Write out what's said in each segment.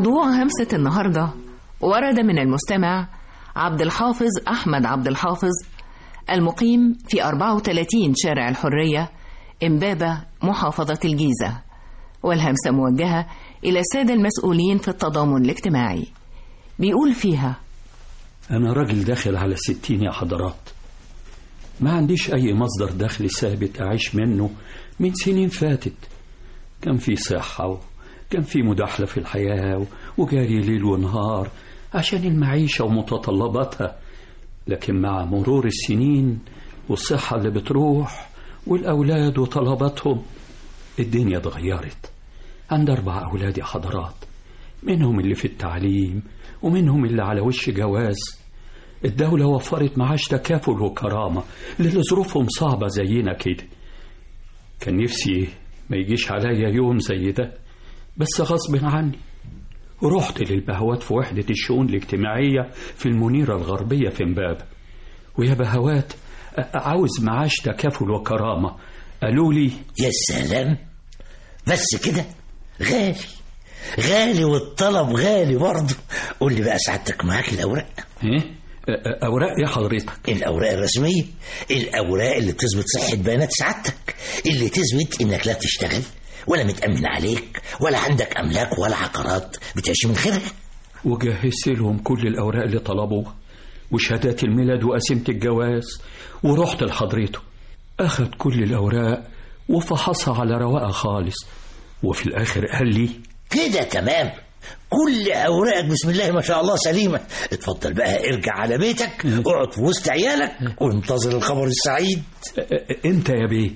موضوع همسة النهاردة ورد من المستمع عبد الحافظ أحمد عبد الحافظ، المقيم في 34 شارع الحرية، إمبابة، محافظة الجيزة، والهمسة موجهة إلى السادة المسؤولين في التضامن الاجتماعي. بيقول فيها: أنا راجل داخل على 60 يا حضرات، ما عنديش أي مصدر دخل ثابت أعيش منه من سنين فاتت. كان في صحة وكان في مداخلة في الحياة وجاري ليل ونهار عشان المعيشة ومتطلباتها، لكن مع مرور السنين والصحة اللي بتروح والأولاد وطلباتهم الدنيا اتغيرت. عندي 4 أولاد يا حضرات، منهم اللي في التعليم ومنهم اللي على وش جواز. الدولة وفرت معاش تكافل وكرامة للي ظروفهم صعبة زينا كده. كان نفسي ما يجيش عليا يوم زي ده، بس غصب عني ورحت للبهوات في وحدة الشؤون الاجتماعية في المنيرة الغربية في إمبابة. ويا بهوات عاوز معاش تكافل وكرامة. قالوا لي: يا سلام، بس كده؟ غالي غالي والطلب غالي برضه. قول لي بقى سعادتك معاك الأوراق؟ ايه أوراق يا حضرتك؟ الأوراق الرسمية، الأوراق اللي بتثبت صحة بيانات سعادتك، اللي تثبت إنك لا تشتغل ولا متأمن عليك ولا عندك أملاك ولا عقارات بتعيش من خيرها. وجهزت لهم كل الأوراق اللي طلبوها وشهادات الميلاد وقسيمة الجواز، ورحت لحضرته. أخذ كل الأوراق وفحصها على رواقة خالص، وفي الآخر قال لي: كده تمام، كل أوراقك بسم الله ما شاء الله سليمة. اتفضل بقى ارجع على بيتك، اقعد في وسط عيالك وانتظر الخبر السعيد. امتى يا بيه؟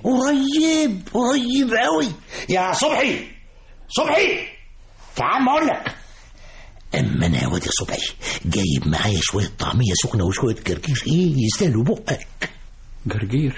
قريب قوي. يا صبحي تعال ما اقول لك. اما انا يا واد يا صبحي جايب معايا شويه طعميه سخنه وشويه جرجير يستاهلوا بقك. جرجير؟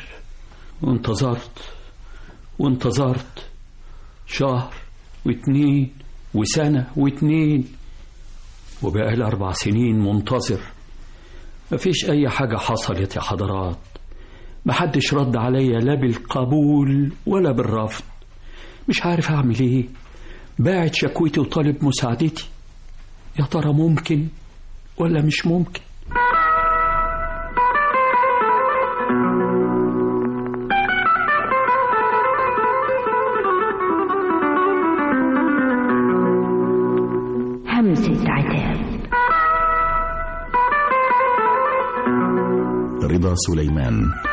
وانتظرت شهر و2 وسنة و2، وبقى لي 4 سنين منتظر. مفيش أي حاجة حصلت يا حضرات. محدش رد عليا لا بالقبول ولا بالرفض. مش عارف أعمل إيه. باعت شكوتي وطالب مساعدتي. يا ترى ممكن ولا مش ممكن؟ همسة عتاب. رضا سليمان.